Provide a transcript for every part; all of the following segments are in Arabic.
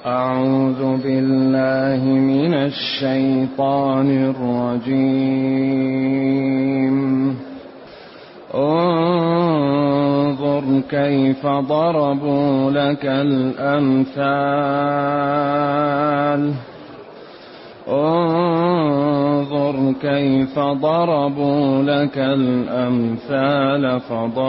أعوذ بالله من الشيطان الرجيم. انظر كيف ضربوا لك الأمثال انظر كيف ضربوا لك الأمثال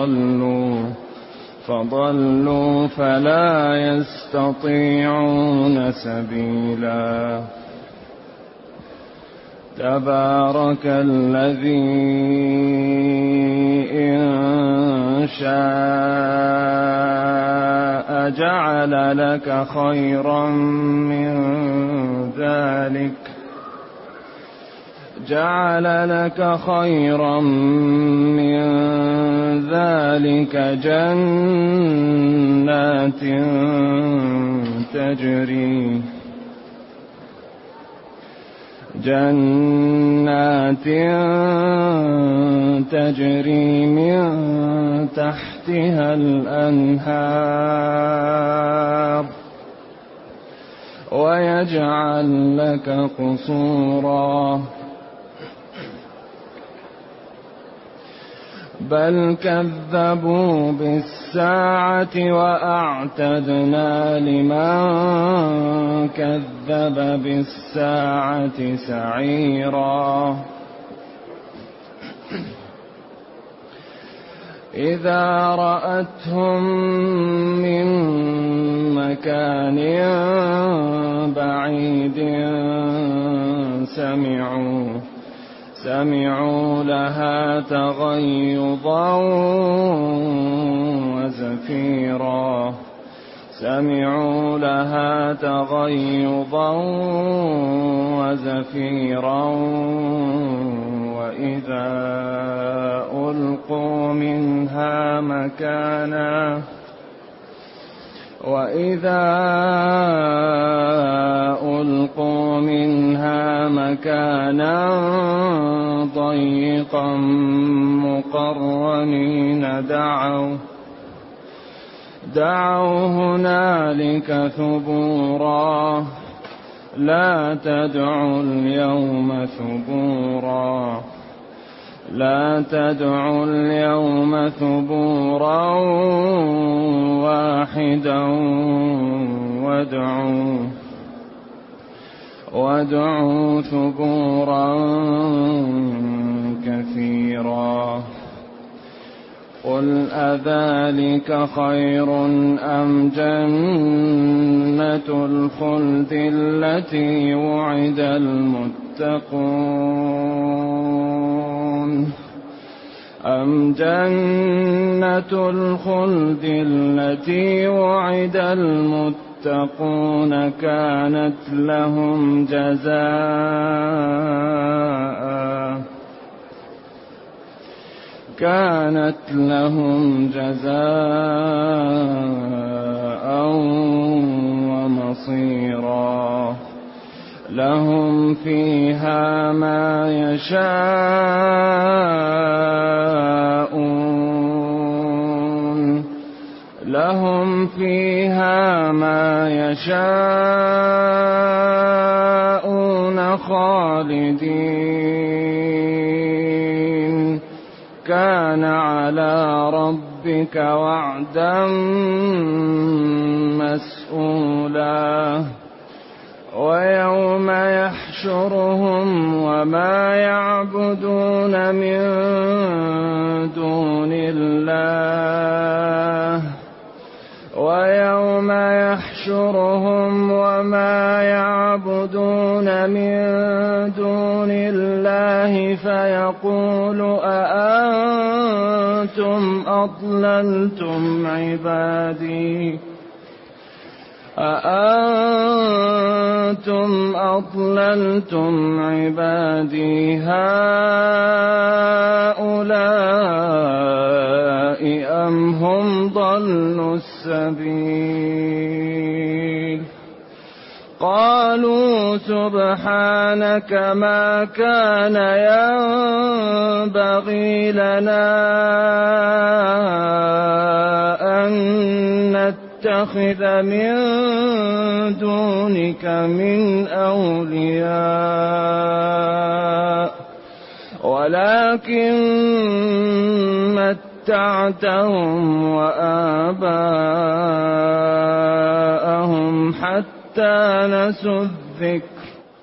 فضلوا فلا يستطيعون سبيلا. تبارك الذي إن شاء جعل لك خيرا من ذلك جنات تجري من تحتها الأنهار ويجعل لك قصورا بل كذبوا بالساعة وأعتدنا لمن كذب بالساعة سعيرا. إذا رأتهم من مكان بعيد سمعوا لها تغيظا وزفيرا وإذا ألقوا منها مكانا ضيقا مقرنين دعوا هنالك ثبورا لا تدعوا اليوم ثبورا واحدا وادعوا ثبورا كثيرا. قل أذلك خير أم جنة الخلد التي وعد المتقون كانت لهم جزاء ومصيرا. لهم فيها ما يشاءون خالدين كان على ربك وعدا مسئولا. ويوم يحشرهم وما يعبدون من دون الله فيقول أأنتم أضللتم عبادي هؤلاء أم هم ضلوا السبيل. قالوا سبحانك ما كان ينبغي لنا أن نتبع نتخذ من دونك من أولياء ولكن متعتهم وآباءهم حتى نسوا الذكر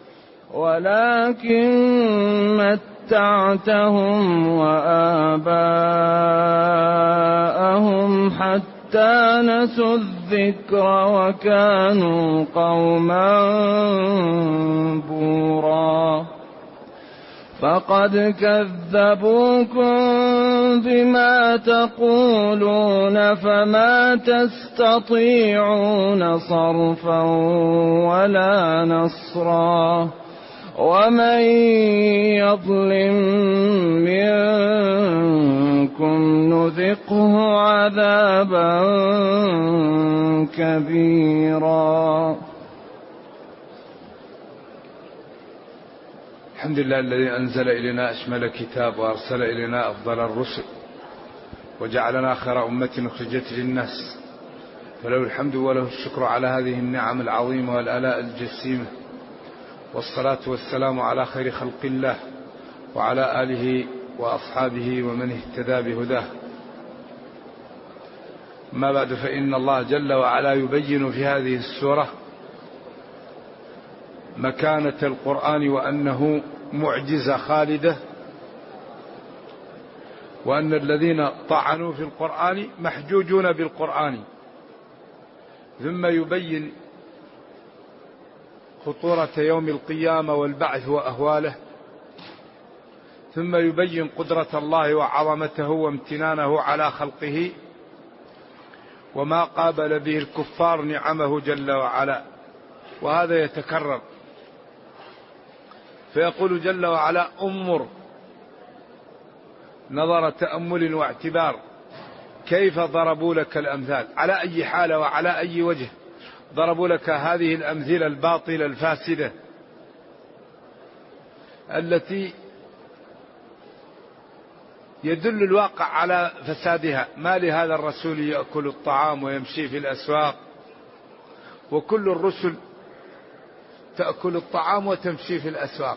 وكانوا قوما بورا فقد كذبوكم بما تقولون فما تستطيعون صرفا ولا نصرا ومن يظلم منكم نذقه عذابا كبيرا. الحمد لله الذي أنزل إلينا أشمل كتاب وأرسل إلينا أفضل الرسل وجعلنا خير أمة أخرجت للناس، فله الحمد وله الشكر على هذه النعم العظيمة والآلاء الجسيمة، والصلاة والسلام على خير خلق الله وعلى آله وأصحابه ومن اهتدى بهداه. ما بعد، فإن الله جل وعلا يبين في هذه السورة مكانة القرآن وأنه معجزة خالدة، وأن الذين طعنوا في القرآن محجوجون بالقرآن، ثم يبين خطورة يوم القيامة والبعث وأهواله، ثم يبين قدرة الله وعظمته وامتنانه على خلقه وما قابل به الكفار نعمه جل وعلا، وهذا يتكرر. فيقول جل وعلا: انظر نظر تأمل واعتبار كيف ضربوا لك الأمثال، على أي حالة وعلى أي وجه ضربوا لك هذه الأمثلة الباطلة الفاسدة التي يدل الواقع على فسادها. ما لهذا الرسول يأكل الطعام ويمشي في الأسواق، وكل الرسل تأكل الطعام وتمشي في الأسواق،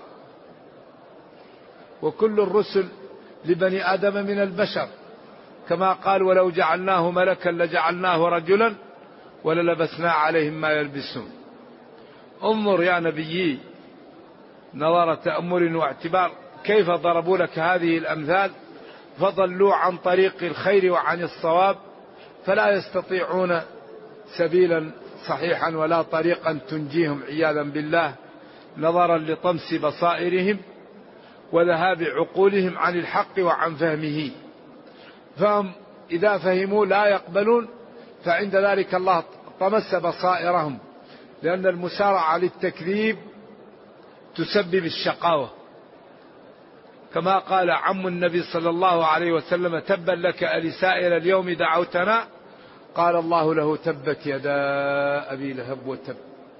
وكل الرسل لبني آدم من البشر، كما قال: ولو جعلناه ملكا لجعلناه رجلا وللبسنا عليهم ما يلبسون. انظر يا نبيي نظر تأمل واعتبار كيف ضربوا لك هذه الأمثال فضلوا عن طريق الخير وعن الصواب، فلا يستطيعون سبيلا صحيحا ولا طريقا تنجيهم عياذا بالله، نظرا لطمس بصائرهم وذهاب عقولهم عن الحق وعن فهمه. فهم إذا فهموا لا يقبلون، فعند ذلك الله طمس بصائرهم، لأن المسارعة للتكذيب تسبب الشقاوة، كما قال عم النبي صلى الله عليه وسلم: تبا لك ألسائر اليوم دعوتنا، قال الله له: تبت يدا أبي لهب وتب.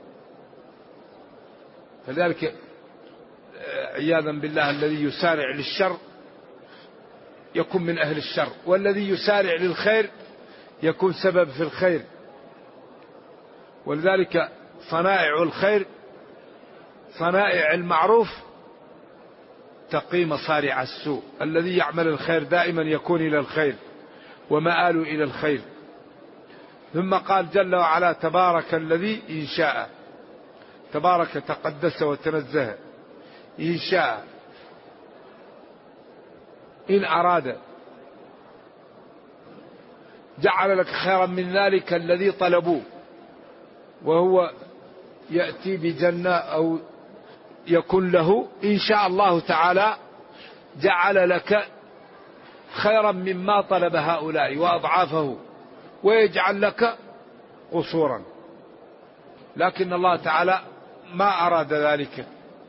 فذلك عياذا بالله الذي يسارع للشر يكون من أهل الشر، والذي يسارع للخير يكون سبب في الخير. ولذلك صنائع الخير، صنائع المعروف تقي مصارع السوء. الذي يعمل الخير دائما يكون إلى الخير ومآل إلى الخير. ثم قال جل وعلا: تبارك الذي إن شاء، تبارك تقدس وتنزه، إن شاء إن أراد جعل لك خيرا من ذلك الذي طلبوه، وهو يأتي بجنة أو يكون له، إن شاء الله تعالى جعل لك خيرا مما طلب هؤلاء وأضعافه، ويجعل لك قصورا، لكن الله تعالى ما أراد ذلك.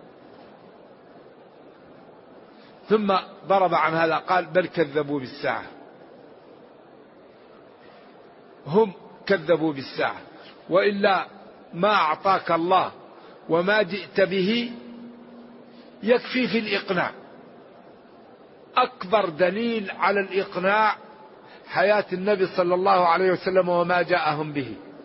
ثم ضرب عن هذا قال: بل كذبوا بالساعة. هم كذبوا بالساعة، وإلا ما أعطاك الله وما جئت به يكفي في الإقناع. أكبر دليل على الإقناع حياة النبي صلى الله عليه وسلم وما جاءهم به،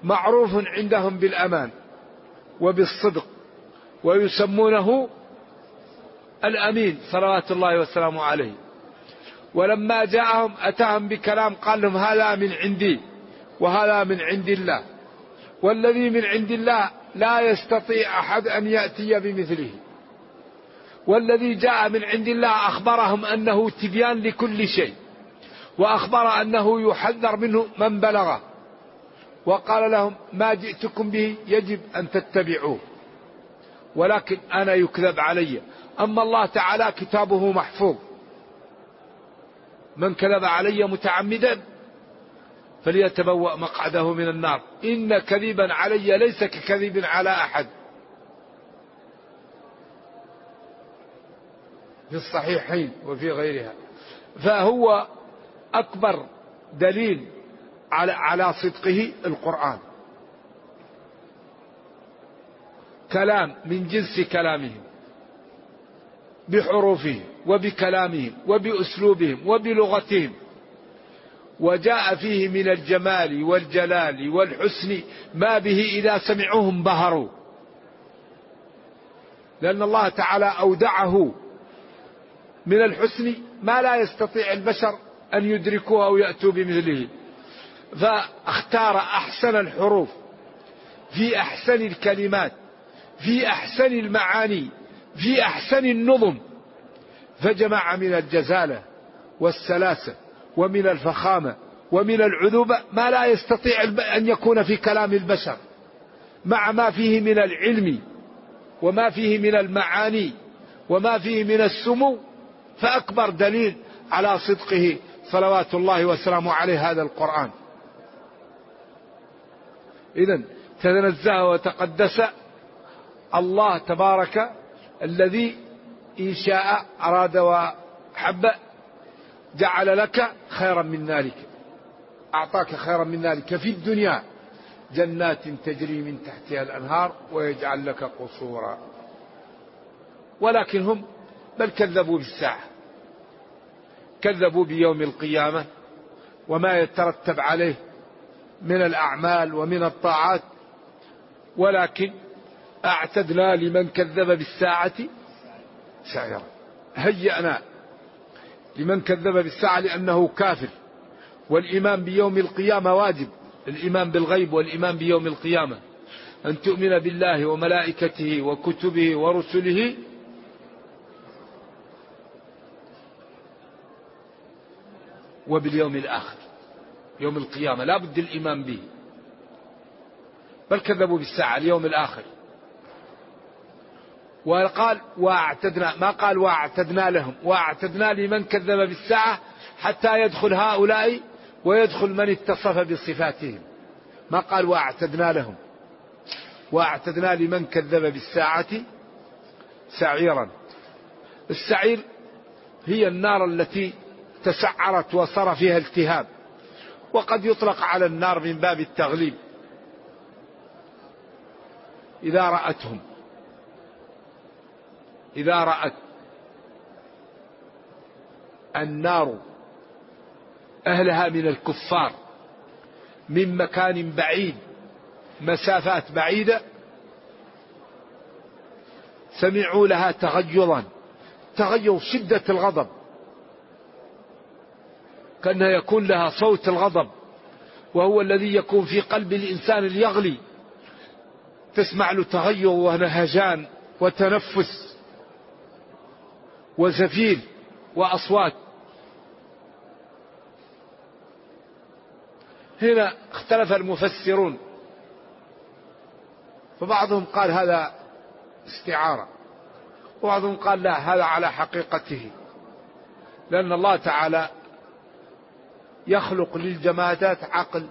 معروف عندهم بالأمان وبالصدق، ويسمونه الأمين صلوات الله وسلامه عليه. ولما جاءهم أتاهم بكلام قال لهم هذا من عندي وهذا من عند الله، والذي من عند الله لا يستطيع أحد أن يأتي بمثله، والذي جاء من عند الله أخبرهم أنه تبيان لكل شيء، وأخبر أنه يحذر منه من بلغه، وقال لهم ما جئتكم به يجب أن تتبعوه، ولكن أنا يكذب علي. أما الله تعالى كتابه محفوظ، من كذب علي متعمدا فليتبوأ مقعده من النار، إن كذبا علي ليس ككذب على أحد. في الصحيحين وفي غيرها. فهو أكبر دليل على صدقه القرآن، كلام من جنس كلامهم، بحروفهم وبكلامهم وبأسلوبهم وبلغتهم، وجاء فيه من الجمال والجلال والحسن ما به إذا سمعوه انبهروا، لأن الله تعالى أودعه من الحسن ما لا يستطيع البشر أن يدركوه أو يأتوا بمثله، فاختار أحسن الحروف في أحسن الكلمات في أحسن المعاني في أحسن النظم، فجمع من الجزالة والسلاسة ومن الفخامة ومن العذوبة ما لا يستطيع أن يكون في كلام البشر، مع ما فيه من العلم وما فيه من المعاني وما فيه من السمو. فأكبر دليل على صدقه صلوات الله وسلامه عليه هذا القرآن. إذن تنزه وتقدس الله تبارك الذي إن شاء أراد وحب جعل لك خيرا من ذلك، أعطاك خيرا من ذلك في الدنيا جنات تجري من تحتها الأنهار ويجعل لك قصورا. ولكن هم بل كذبوا بالساعة، كذبوا بيوم القيامة وما يترتب عليه من الأعمال ومن الطاعات. ولكن أعتدنا لمن كذب بالساعة سعيرا، هيأنا لمن كذب بالساعة لأنه كافر. والإيمان بيوم القيامة واجب، الإيمان بالغيب والإيمان بيوم القيامة، أن تؤمن بالله وملائكته وكتبه ورسله وباليوم الآخر. يوم القيامة لا بد الإيمان به. بل كذبوا بالساعة اليوم الآخر. وقال واعتدنا، ما قال واعتدنا لهم، واعتدنا لمن كذب بالساعة حتى يدخل هؤلاء ويدخل من اتصف بصفاتهم. ما قال واعتدنا لهم، واعتدنا لمن كذب بالساعة سعيرا. السعير هي النار التي تسعرت وصار فيها التهاب، وقد يطلق على النار من باب التغليب. إذا رأت النار أهلها من الكفار من مكان بعيد، مسافات بعيدة، سمعوا لها تغيظا، تغيظ شدة الغضب، كأنها يكون لها صوت الغضب، وهو الذي يكون في قلب الإنسان ليغلي، تسمع له تغيظ ونهجان وتنفس وزفير وأصوات. هنا اختلف المفسرون، فبعضهم قال هذا استعارة، وبعضهم قال لا، هذا على حقيقته، لأن الله تعالى يخلق للجمادات عقل،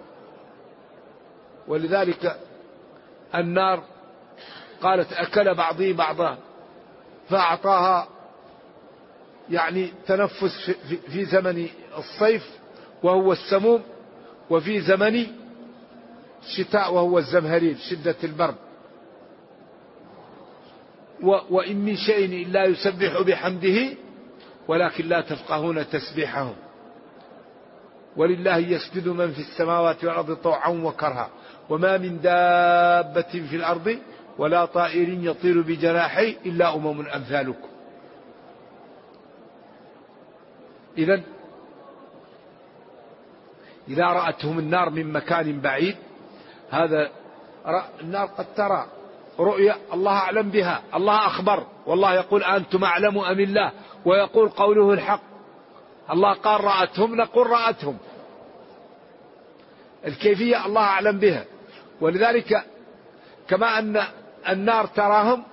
ولذلك النار قالت أكل بعضي بعضا، فأعطاها يعني تنفس في زمن الصيف وهو السموم، وفي زمن الشتاء وهو الزمهرير شدة البرد. وإن من شيء إلا يسبح بحمده ولكن لا تفقهون تسبيحهم. ولله يسجد من في السماوات والأرض طوعا وكرها وما من دابة في الأرض ولا طائر يطير بجناحيه إلا أمم أمثالكم. إذن إذا رأتهم النار من مكان بعيد، هذا النار قد ترى رؤيا الله أعلم بها، الله أخبر، والله يقول أنتم أعلم أم الله، ويقول قوله الحق. الله قال رأتهم، نقول رأتهم، الكيفية الله أعلم بها. ولذلك كما أن النار تراهم،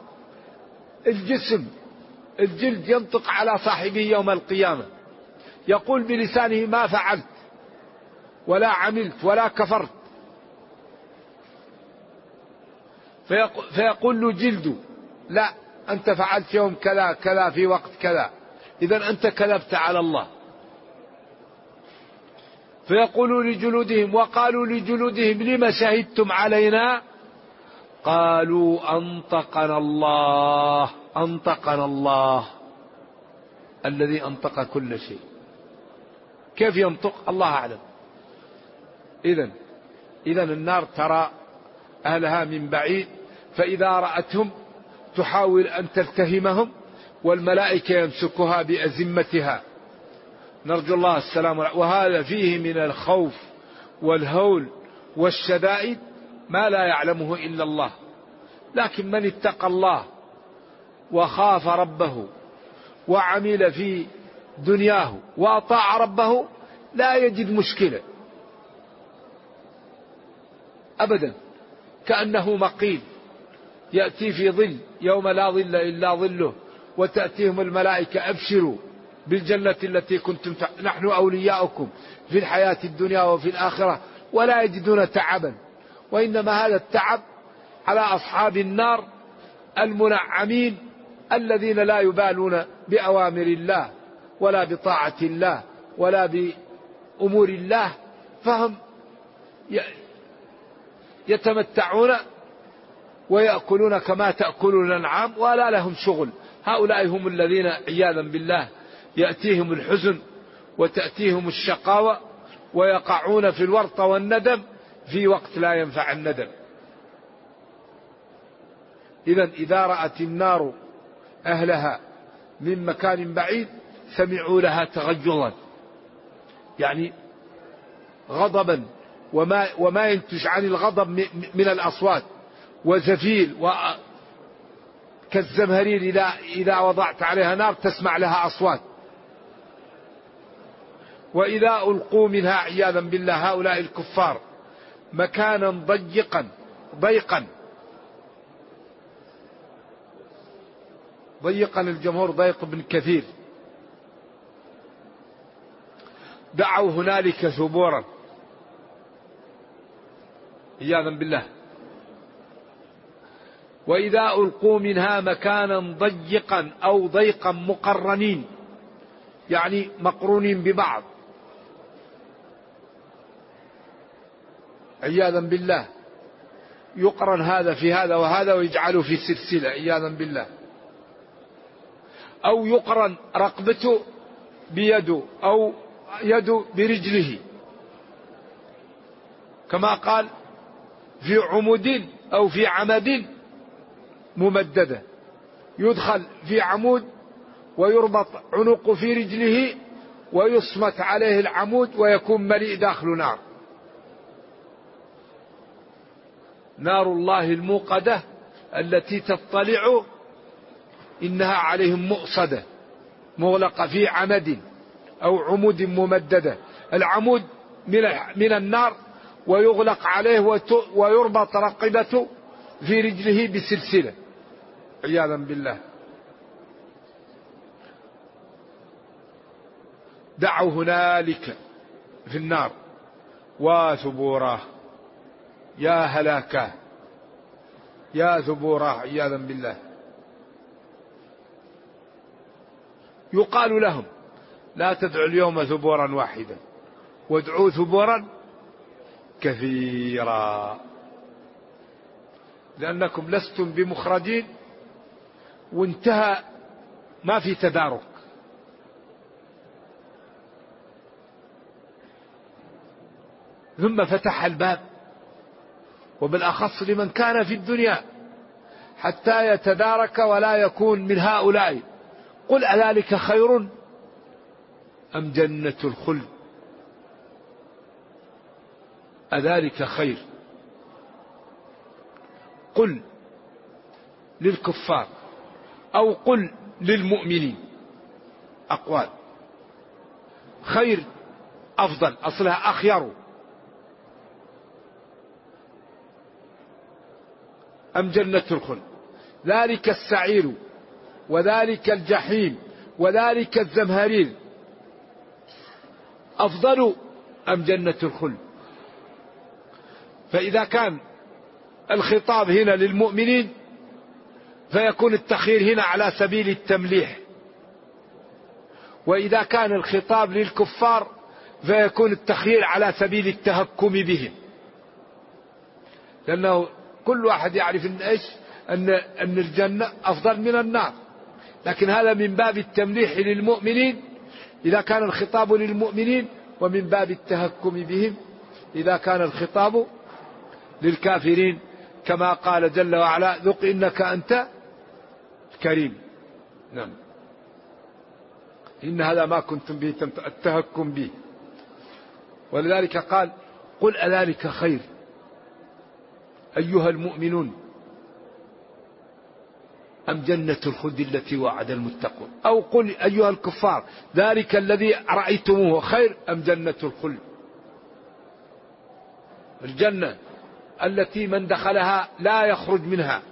الجلد ينطق على صاحبه يوم القيامة، يقول بلسانه ما فعلت ولا عملت ولا كفرت، فيقول له جلده لا أنت فعلت يوم كذا كذا في وقت كذا، إذن أنت كذبت على الله. فيقولوا لجلودهم وقالوا لجلودهم لما شهدتم علينا؟ قالوا أنطقنا الله الذي أنطق كل شيء. كيف ينطق؟ الله أعلم. إذن النار ترى أهلها من بعيد، فإذا رأتهم تحاول أن تلتهمهم، والملائكة يمسكها بأزمتها، نرجو الله السلام. وهذا فيه من الخوف والهول والشدائد ما لا يعلمه إلا الله. لكن من اتقى الله وخاف ربه وعمل في دنياه وأطاع ربه لا يجد مشكلة أبدا، كأنه مقيم يأتي في ظل يوم لا ظل إلا ظله، وتأتيهم الملائكة أبشروا بالجنة التي كنتم نحن أولياؤكم في الحياة الدنيا وفي الآخرة، ولا يجدون تعبا. وإنما هذا التعب على أصحاب النار المنعمين الذين لا يبالون بأوامر الله ولا بطاعة الله ولا بأمور الله، فهم يتمتعون ويأكلون كما تأكل الأنعام ولا لهم شغل. هؤلاء هم الذين عياذا بالله يأتيهم الحزن وتأتيهم الشقاوة ويقعون في الورط والندم في وقت لا ينفع الندم. إذا رأت النار أهلها من مكان بعيد سمعوا لها تغيظا، يعني غضبا، وما ينتج عن الغضب من الأصوات، وزفير كالزمهرير إذا وضعت عليها نار تسمع لها أصوات. وإذا ألقوا منها عياذا بالله هؤلاء الكفار مكانا ضيقا الجمهور ضيق بن كثير، دعوا هنالك ثبورا عياذا بالله. وإذا ألقوا منها مكانا ضيقا أو ضيقا مقرنين، يعني مقرونين ببعض عياذا بالله، يقرن هذا في هذا وهذا ويجعله في سلسلة عياذا بالله، أو يقرن رقبته بيده أو يده برجله، كما قال في عمود أو في عمد ممددة، يدخل في عمود ويربط عنقه في رجله ويصمت عليه العمود ويكون مليء داخل نار. نار الله الموقدة التي تطلع إنها عليهم مؤصدة مغلقة في عمد أو عمود ممددة. العمود من النار ويغلق عليه ويربط رقبته في رجله بسلسلة عياذا بالله. دعوا هنالك في النار وثبوراه، يا هلاكه يا ثبوراه عياذا بالله. يقال لهم لا تدعوا اليوم ثبورا واحدا وادعوا ثبورا كثيرا، لأنكم لستم بمخرجين، وانتهى ما في تدارك. ثم فتح الباب، وبالأخص لمن كان في الدنيا، حتى يتدارك ولا يكون من هؤلاء. قل أذلك خير أم جنة الخلد؟ أذلك خير؟ قل للكفار أو قل للمؤمنين أقوال. خير أفضل، أصلها أخير. أم جنة الخلد؟ ذلك السعير وذلك الجحيم وذلك الزمهرير أفضل أم جنة الخلد؟ فإذا كان الخطاب هنا للمؤمنين فيكون التخيير هنا على سبيل التمليح، وإذا كان الخطاب للكفار فيكون التخيير على سبيل التهكم بهم، لأنه كل واحد يعرف أن الجنة أفضل من النار، لكن هذا من باب التمليح للمؤمنين إذا كان الخطاب للمؤمنين، ومن باب التهكم بهم إذا كان الخطاب للكافرين، كما قال جل وعلا: ذق إنك أنت كريم. نعم، إن هذا ما كنتم به التهكم به. ولذلك قال: قل أذلك خير أيها المؤمنون أم جنة الخلد التي وعد المتقون؟ أو قل أيها الكفار: ذلك الذي رأيتموه خير أم جنة الخلد؟ الجنة التي من دخلها لا يخرج منها.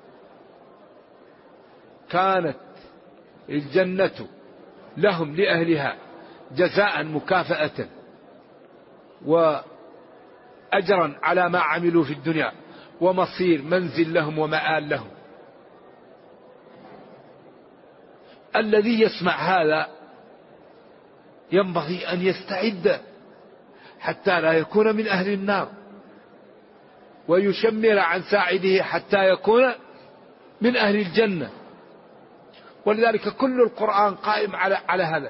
كانت الجنة لهم لأهلها جزاء مكافأة وأجرا على ما عملوا في الدنيا، ومصير منزل لهم ومآل لهم. الذي يسمع هذا ينبغي أن يستعد حتى لا يكون من أهل النار، ويشمر عن ساعده حتى يكون من أهل الجنة. ولذلك كل القرآن قائم على هذا.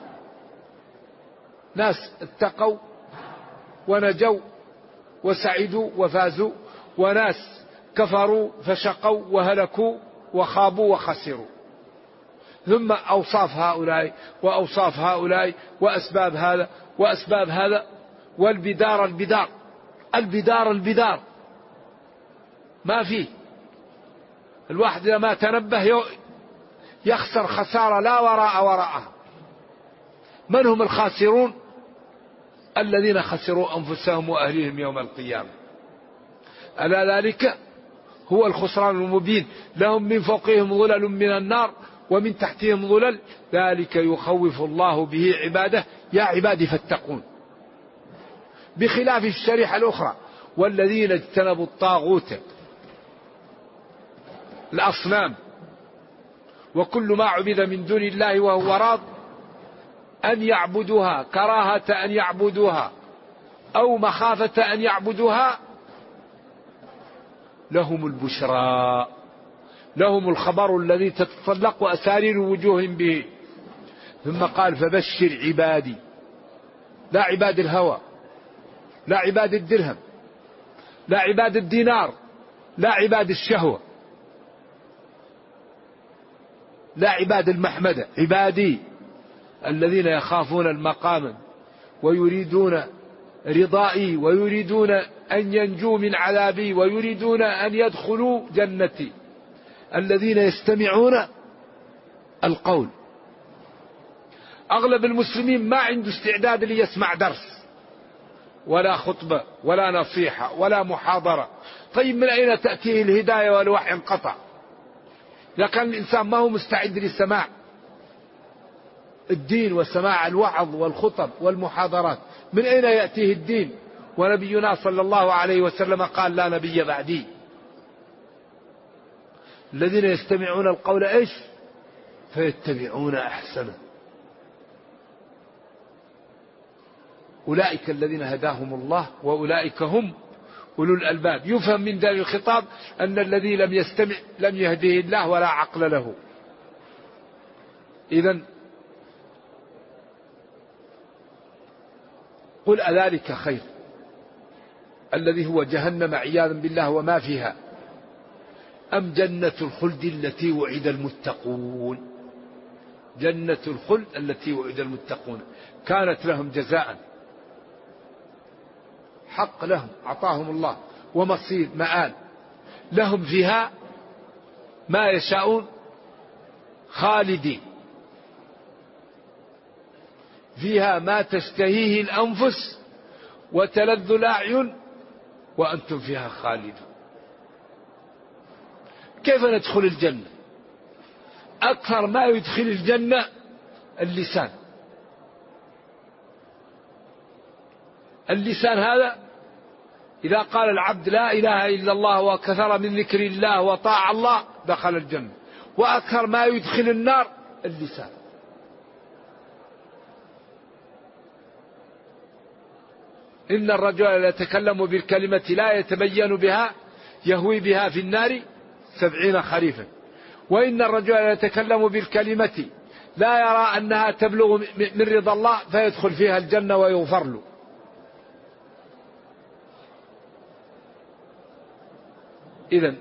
ناس اتقوا ونجوا وسعدوا وفازوا، وناس كفروا فشقوا وهلكوا وخابوا وخسروا. ثم أوصاف هؤلاء وأوصاف هؤلاء وأسباب هذا وأسباب هذا، والبدار البدار البدار البدار ما فيه. الواحد إذا ما تنبه يخسر خسارة لا وراء وراءها. من هم الخاسرون؟ الذين خسروا أنفسهم وأهليهم يوم القيامة. ألا ذلك هو الخسران المبين. لهم من فوقهم ظلل من النار ومن تحتهم ظلل، ذلك يخوف الله به عباده يا عبادي فاتقون. بخلاف الشريحة الأخرى: والذين اجتنبوا الطاغوت، الأصنام وكل ما عبد من دون الله وهو راض أن يعبدوها كراهة أن يعبدوها أو مخافة أن يعبدوها، لهم البشرى، لهم الخبر الذي تتطلق أسارير وجوههم به. ثم قال: فبشر عبادي. لا عباد الهوى، لا عباد الدرهم، لا عباد الدينار، لا عباد الشهوة، لا عباد المحمدة، عبادي الذين يخافون المقام ويريدون رضائي ويريدون أن ينجوا من عذابي ويريدون أن يدخلوا جنتي، الذين يستمعون القول. أغلب المسلمين ما عنده استعداد ليسمع درس ولا خطبة ولا نصيحة ولا محاضرة. طيب من أين تأتيه الهداية والوحي انقطع؟ إذا كان الإنسان ما هو مستعد للسماع الدين وسماع الوعظ والخطب والمحاضرات، من أين يأتيه الدين؟ ونبينا صلى الله عليه وسلم قال: لا نبي بعدي. الذين يستمعون القول إيش؟ فيتبعون أحسنه. أولئك الذين هداهم الله وأولئك هم أولو الألباب. يفهم من ذلك الخطاب أن الذي لم يستمع لم يهده الله ولا عقل له. إذن قل أذلك خير الذي هو جهنم عياذا بالله وما فيها، أم جنة الخلد التي وعد المتقون. جنة الخلد التي وعد المتقون كانت لهم جزاء، حق لهم، أعطاهم الله، ومصير مآل لهم فيها ما يشاءون خالدين فيها ما تشتهيه الأنفس وتلذ الأعين وأنتم فيها خالدون. كيف ندخل الجنة؟ أكثر ما يدخل الجنة اللسان. اللسان هذا إذا قال العبد لا إله إلا الله وكثر من ذكر الله وطاع الله دخل الجنة. وأكثر ما يدخل النار اللسان. إن الرجل لا يتكلم بالكلمة لا يتبين بها يهوي بها في النار 70 خريفا. وإن الرجل لا يتكلم بالكلمة لا يرى أنها تبلغ من رضا الله فيدخل فيها الجنة ويغفر له. إذن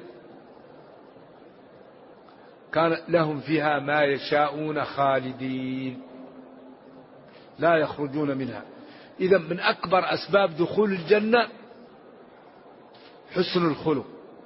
كان لهم فيها ما يشاءون خالدين لا يخرجون منها. إذن من أكبر أسباب دخول الجنة حسن الخلق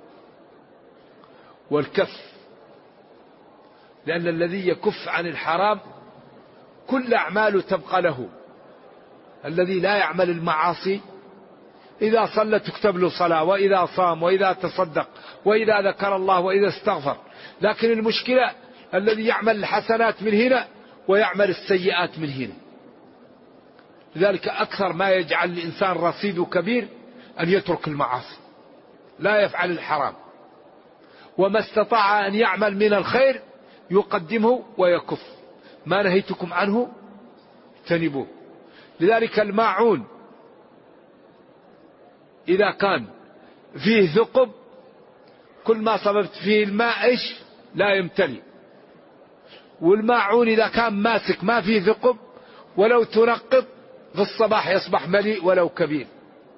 والكف، لأن الذي يكف عن الحرام كل أعماله تبقى له. الذي لا يعمل المعاصي إذا صلى تكتب له صلاة، وإذا صام، وإذا تصدق، وإذا ذكر الله، وإذا استغفر. لكن المشكلة الذي يعمل الحسنات من هنا ويعمل السيئات من هنا. لذلك أكثر ما يجعل الإنسان رصيده كبير أن يترك المعاصي، لا يفعل الحرام، وما استطاع أن يعمل من الخير يقدمه ويكف. ما نهيتكم عنه اجتنبوه. لذلك الماعون إذا كان فيه ثقب كل ما صببت فيه الماء إيش لا يمتلئ. والماعون إذا كان ماسك ما فيه ثقب ولو تنقط في الصباح يصبح مليء ولو كبير.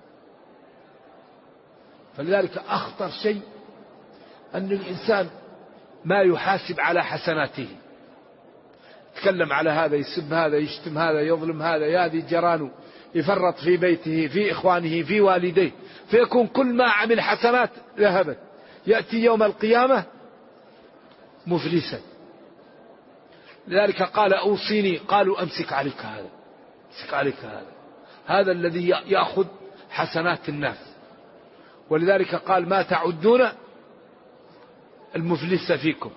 فلذلك أخطر شيء أن الإنسان ما يحاسب على حسناته. يتكلم على هذا، يسب هذا، يشتم هذا، يظلم هذا، يأذي جيرانه، يفرط في بيته، في إخوانه، في والديه، فيكون كل ما عمل حسنات ذهبت. يأتي يوم القيامة مفلسا. لذلك قال أوصيني، قالوا أمسك عليك هذا، أمسك عليك هذا، هذا الذي يأخذ حسنات الناس. ولذلك قال ما تعدون المفلس فيكم.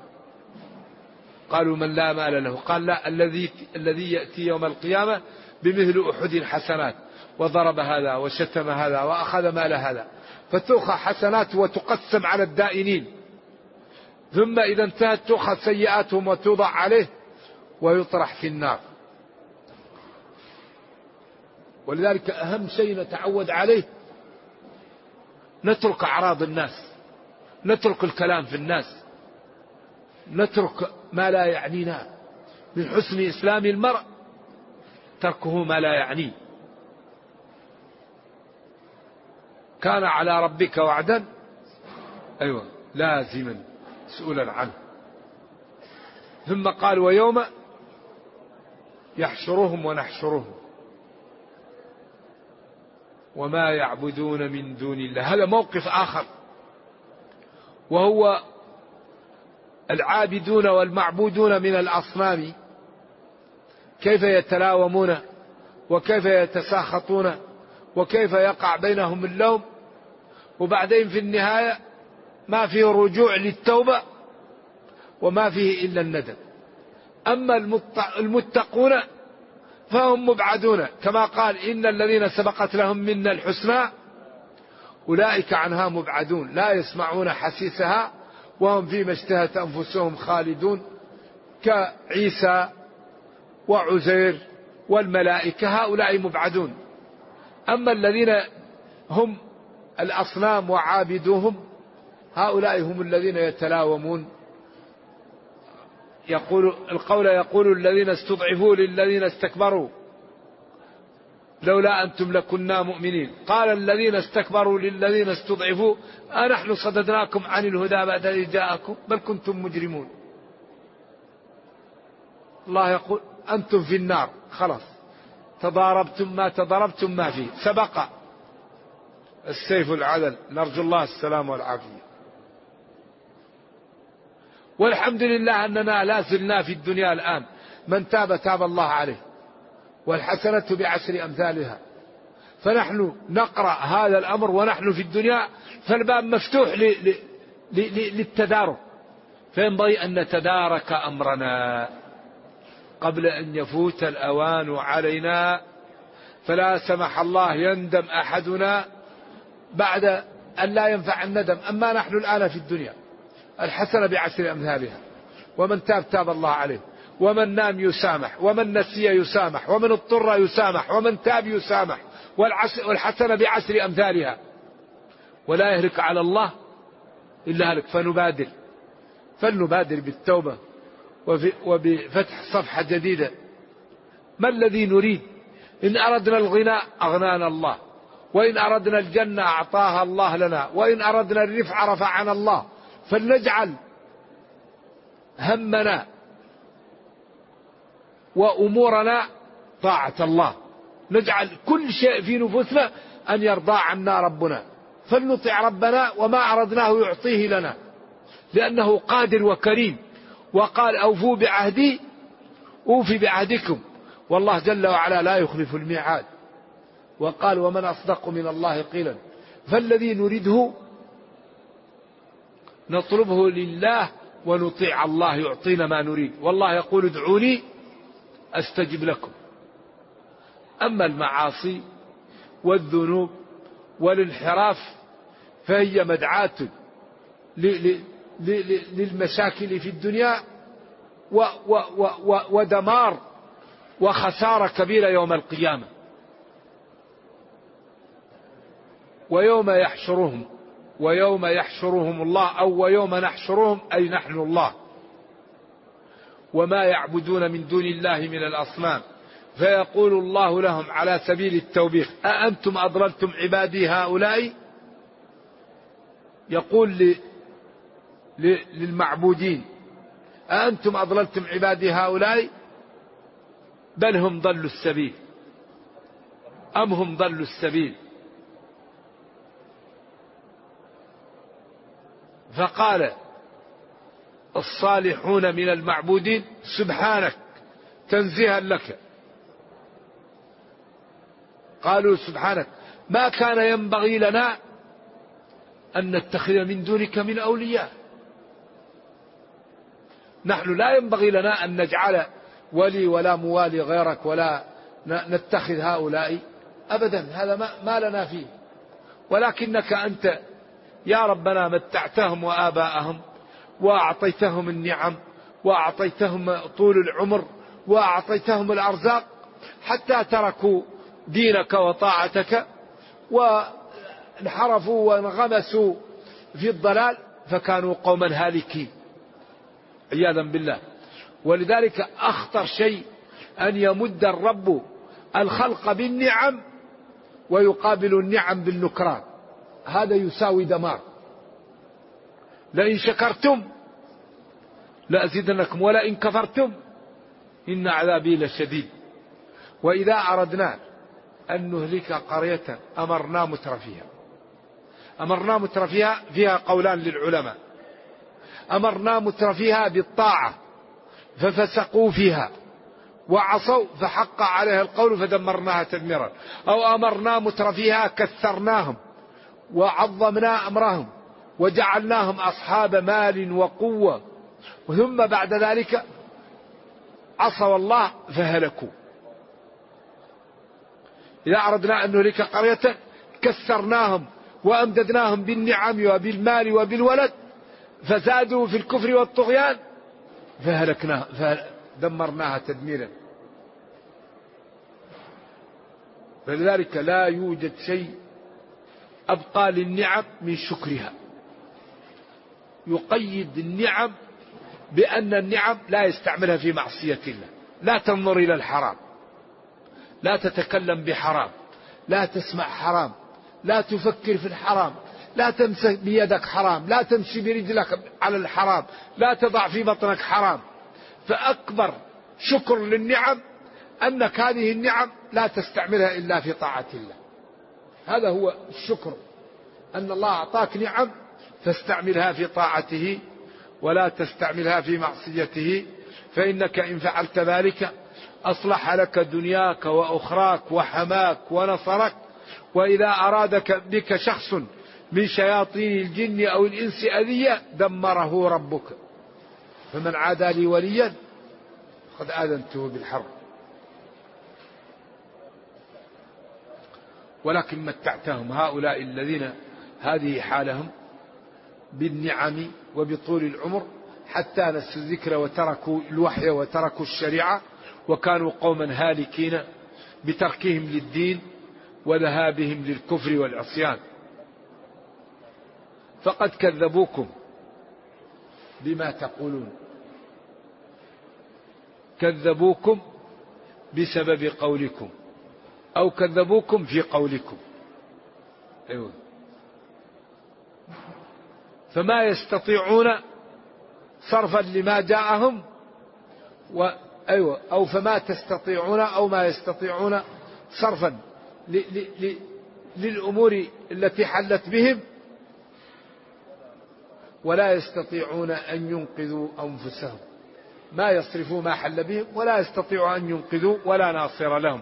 قالوا من لا مال له، قال لا، الذي يأتي يوم القيامة بمثل أحد حسنات، وضرب هذا وشتم هذا وأخذ مال هذا، فتؤخذ حسنات وتقسم على الدائنين، ثم إذا انتهت تؤخذ سيئاتهم وتوضع عليه ويطرح في النار. ولذلك أهم شيء نتعود عليه نترك أعراض الناس، نترك الكلام في الناس، نترك ما لا يعنينا. من حسن إسلام المرء تركه ما لا يعنيه. كان على ربك وعدا أيوة لازما مسؤولا عنه. ثم قال ويوم يحشرهم ونحشرهم وما يعبدون من دون الله. هذا موقف آخر، وهو العابدون والمعبودون من الأصنام كيف يتلاومون وكيف يتساخطون وكيف يقع بينهم اللوم، وبعدين في النهاية ما فيه رجوع للتوبة وما فيه إلا الندم. أما المتقون فهم مبعدون، كما قال إن الذين سبقت لهم منا الحسنى أولئك عنها مبعدون لا يسمعون حسيسها وهم فيما اشتهت أنفسهم خالدون، كعيسى وعزير والملائكة هؤلاء مبعدون. أما الذين هم الأصنام وعابدوهم هؤلاء هم الذين يتلاومون. يقول الذين استضعفوا للذين استكبروا لولا أنتم لكنا مؤمنين. قال الذين استكبروا للذين استضعفوا أنحن صددناكم عن الهدى بعد إذ جاءكم بل كنتم مجرمون. الله يقول أنتم في النار خلاص، تضاربتم ما تضربتم ما فيه، سبق السيف العدل، نرجو الله السلام والعافية. والحمد لله أننا لا زلنا في الدنيا الآن، من تاب تاب الله عليه، والحسنة بعشر أمثالها. فنحن نقرأ هذا الأمر ونحن في الدنيا، فالباب مفتوح للتدارك، فينبغي أن نتدارك أمرنا قبل أن يفوت الأوان علينا، فلا سمح الله يندم أحدنا بعد أن لا ينفع الندم. أما نحن الآن في الدنيا الحسنة بعشر أمثالها، ومن تاب تاب الله عليه، ومن نام يسامح، ومن نسي يسامح، ومن اضطر يسامح، ومن تاب يسامح، والحسنة بعشر أمثالها، ولا يهلك على الله إلا هلك. فلنبادر بالتوبة وبفتح صفحة جديدة. ما الذي نريد؟ إن أردنا الغنى أغنانا الله، وإن أردنا الجنة أعطاها الله لنا، وإن أردنا الرفع رفعنا الله. فلنجعل همنا وأمورنا طاعة الله، نجعل كل شيء في نفوسنا أن يرضى عنا ربنا، فلنطع ربنا وما أردناه يعطيه لنا، لأنه قادر وكريم. وقال أوفوا بعهدي أوفي بعهدكم، والله جل وعلا لا يخلف الميعاد. وقال ومن أصدق من الله قيلا. فالذي نريده نطلبه لله ونطيع الله يعطينا ما نريد، والله يقول ادعوني أستجب لكم. أما المعاصي والذنوب والانحراف فهي مدعاة للمشاكل في الدنيا ودمار وخسارة كبيرة يوم القيامة. ويوم يحشرهم الله، أو ويوم نحشرهم أي نحن الله، وما يعبدون من دون الله من الأصنام، فيقول الله لهم على سبيل التوبيخ أأنتم أضللتم عبادي هؤلاء. يقول للمعبودين أأنتم أضللتم عبادي هؤلاء بل هم ضلوا السبيل أم هم ضلوا السبيل. فقال الصالحون من المعبودين سبحانك تنزيها لك، قالوا سبحانك ما كان ينبغي لنا أن نتخذ من دونك من أولياء. نحن لا ينبغي لنا أن نجعل ولي ولا موالي غيرك ولا نتخذ هؤلاء أبدا، هذا ما لنا فيه. ولكنك أنت يا ربنا متعتهم وآباءهم وأعطيتهم النعم وأعطيتهم طول العمر وأعطيتهم الأرزاق حتى تركوا دينك وطاعتك وانحرفوا وانغمسوا في الضلال فكانوا قوما هالكين عياذا بالله. ولذلك أخطر شيء أن يمد الرب الخلق بالنعم ويقابل النعم بالنكران، هذا يساوي دمار. لئن شكرتم لأزيدنكم ولئن كفرتم إن عذابي لشديد. وإذا أردنا أن نهلك قرية أمرنا مترفيها فيها قولان للعلماء. أمرنا مترفيها بالطاعة ففسقوا فيها وعصوا فحق عليها القول فدمرناها تدميرا، أو أمرنا مترفيها كثرناهم وعظمنا أمرهم وجعلناهم أصحاب مال وقوة ثم بعد ذلك عصوا الله فهلكوا. إذا أردنا أن نهلك قرية كثرناهم وأمددناهم بالنعم وبالمال وبالولد فزادوا في الكفر والطغيان فهلكناها فدمرناها تدميرا. فلذلك لا يوجد شيء أبقى للنعم من شكرها. يقيد النعم بأن النعم لا يستعملها في معصية الله. لا تنظر إلى الحرام، لا تتكلم بحرام، لا تسمع حرام، لا تفكر في الحرام، لا تمسك بيدك حرام، لا تمشي برجلك على الحرام، لا تضع في بطنك حرام. فأكبر شكر للنعم أنك هذه النعم لا تستعملها إلا في طاعة الله. هذا هو الشكر، أن الله أعطاك نعم فاستعملها في طاعته ولا تستعملها في معصيته، فإنك إن فعلت ذلك أصلح لك دنياك وأخراك وحماك ونصرك. وإذا أرادك بك شخص من شياطين الجن أو الإنس أذية دمره ربك. فمن عادى لي وليا قد آذنته بالحرب. ولكن متعتهم هؤلاء الذين هذه حالهم بالنعم وبطول العمر حتى نسوا الذكر وتركوا الوحي وتركوا الشريعة، وكانوا قوما هالكين بتركهم للدين وذهابهم للكفر والعصيان. فقد كذبوكم بما تقولون، كذبوكم بسبب قولكم أو كذبوكم في قولكم. أيوة. فما يستطيعون صرفا لما جاءهم أيوة، أو فما تستطيعون أو ما يستطيعون صرفا للأمور التي حلت بهم، ولا يستطيعون أن ينقذوا أنفسهم. ما يصرفوا ما حل بهم ولا يستطيعوا أن ينقذوا ولا ناصر لهم.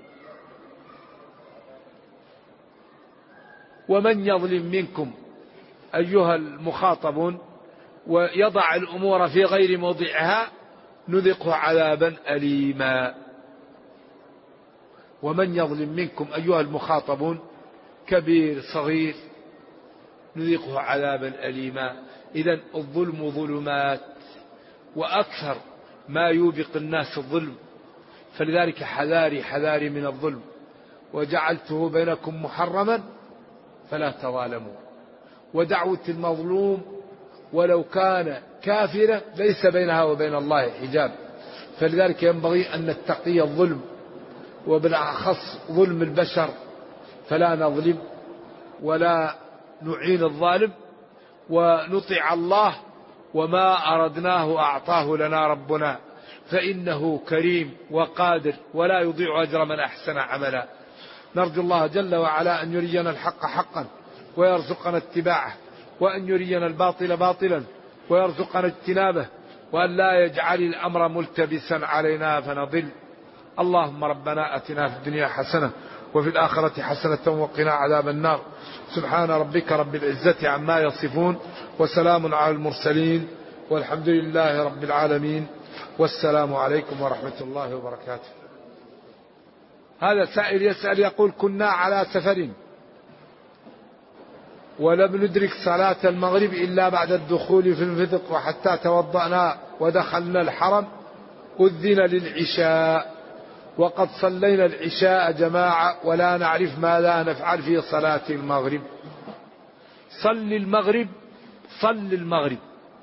ومن يظلم منكم أيها المخاطبون ويضع الأمور في غير موضعها نذقه عذابا أليما. ومن يظلم منكم أيها المخاطبون كبير صغير نذقه عذابا أليما. إذن الظلم ظلمات، وأكثر ما يوبق الناس الظلم، فلذلك حذاري من الظلم. وجعلته بينكم محرما فلا تظالموا. ودعوة المظلوم ولو كان كافرا ليس بينها وبين الله حجاب، فلذلك ينبغي أن نتقي الظلم، وبالأخص ظلم البشر، فلا نظلم ولا نعين الظالم، ونطيع الله وما أردناه أعطاه لنا ربنا، فإنه كريم وقادر ولا يضيع أجر من أحسن عملا. نرجو الله جل وعلا أن يرينا الحق حقا ويرزقنا اتباعه، وأن يرينا الباطل باطلا ويرزقنا اجتنابه، وأن لا يجعل الأمر ملتبسا علينا فنضل. اللهم ربنا أتنا في الدنيا حسنة وفي الآخرة حسنة وقنا عذاب النار. سبحان ربك رب العزة عما يصفون، وسلام على المرسلين، والحمد لله رب العالمين، والسلام عليكم ورحمة الله وبركاته. هذا سائل يسأل يقول: كنا على سفر ولم ندرك صلاة المغرب إلا بعد الدخول في الفدق، وحتى توضأنا ودخلنا الحرم أذن للعشاء، وقد صلينا العشاء جماعة ولا نعرف ماذا نفعل في صلاة المغرب. صل المغرب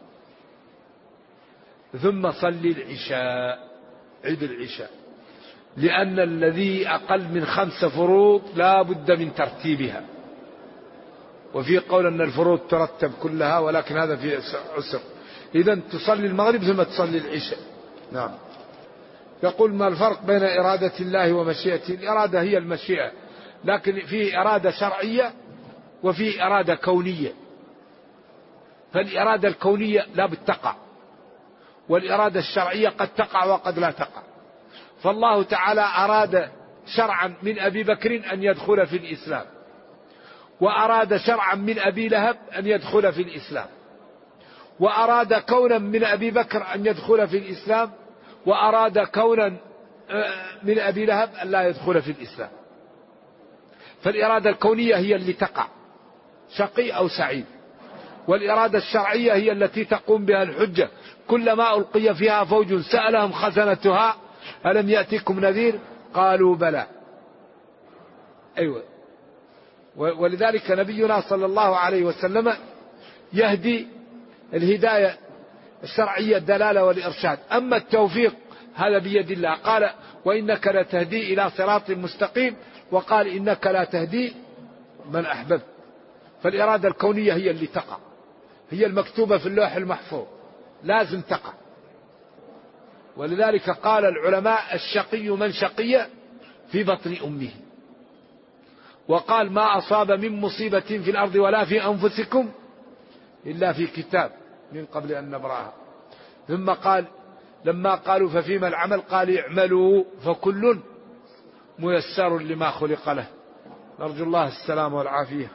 ثم صل العشاء، عيد العشاء، لأن الذي أقل من 5 فروض لا بد من ترتيبها. وفي قول أن الفروض ترتب كلها، ولكن هذا في عسر. إذن تصلي المغرب ثم تصلي العشاء. نعم. يقول: ما الفرق بين إرادة الله ومشيئته؟ الإرادة هي المشيئة، لكن في إرادة شرعية وفي إرادة كونية. فالإرادة الكونية لا بتقع، والإرادة الشرعية قد تقع وقد لا تقع. فالله تعالى أراد شرعا من أبي بكر أن يدخل في الإسلام، وأراد شرعا من أبي لهب أن يدخل في الإسلام، وأراد كونا من أبي بكر أن يدخل في الإسلام، وأراد كونا من أبي لهب أن لا يدخل في الإسلام. فالإرادة الكونية هي اللي تقع، شقي أو سعيد، والإرادة الشرعية هي التي تقوم بها الحجة. كلما ألقي فيها فوج سألهم خزنتها ألم يأتكم نذير قالوا بلى. أيوة. ولذلك نبينا صلى الله عليه وسلم يهدي الهداية الشرعية الدلالة والإرشاد. أما التوفيق هذا بيد الله. قال: وإنك لتهدي إلى صراط مستقيم وقال إنك لا تهدي من أحببت. فالإرادة الكونية هي اللي تقع، هي المكتوبة في اللوح المحفوظ، لازم تقع. ولذلك قال العلماء الشقي من شقي في بطن أمه. وقال ما أصاب من مصيبة في الأرض ولا في أنفسكم إلا في كتاب من قبل أن نبرأها. ثم قال لما قالوا ففيما العمل قال اعملوا فكل ميسر لما خلق له. نرجو الله السلام والعافية.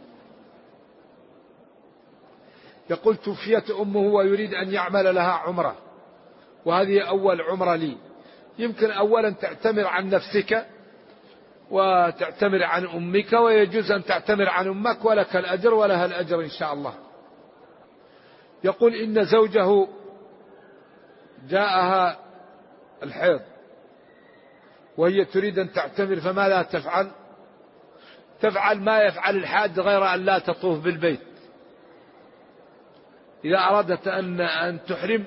يقول توفيت أمه ويريد أن يعمل لها عمرة، وهذه أول عمرة لي. يمكن أولا تعتمر عن نفسك وتعتمر عن أمك، ويجوز أن تعتمر عن أمك ولك الأجر ولها الأجر إن شاء الله. يقول إن زوجه جاءها الحيض وهي تريد أن تعتمر، فماذا تفعل؟ تفعل ما يفعل الحاج غير أن لا تطوف بالبيت. إذا أرادت أن تحرم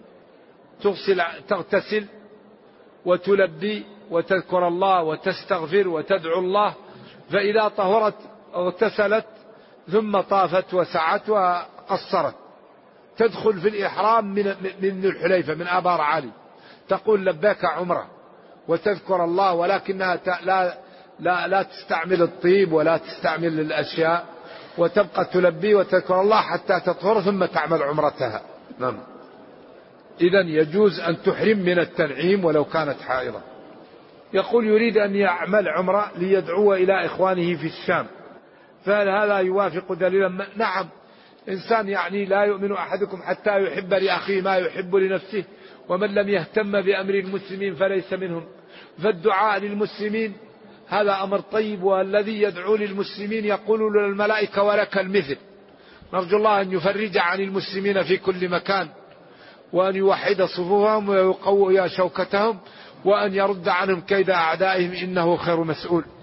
تغتسل وتلبي وتذكر الله وتستغفر وتدعو الله، فإذا طهرت اغتسلت ثم طافت وسعت وقصرت، تدخل في الإحرام من الحليفة من آبار علي، تقول لبيك عمرة وتذكر الله، ولكنها لا تستعمل الطيب ولا تستعمل الأشياء، وتبقى تلبي وتذكر الله حتى تطهر ثم تعمل عمرتها. نعم. إذن يجوز أن تحرم من التنعيم ولو كانت حائضة. يقول يريد أن يعمل عمرة ليدعو إلى إخوانه في الشام، فهل هذا يوافق دليلا؟ نعم. إنسان يعني لا يؤمن أحدكم حتى يحب لأخيه ما يحب لنفسه، ومن لم يهتم بأمر المسلمين فليس منهم. فالدعاء للمسلمين هذا أمر طيب، والذي يدعو للمسلمين يقول للملائكة ولك المثل. نرجو الله أن يفرج عن المسلمين في كل مكان، وأن يوحد صفوفهم ويقوي شوكتهم، وأن يرد عنهم كيد أعدائهم إنه خير مسؤول.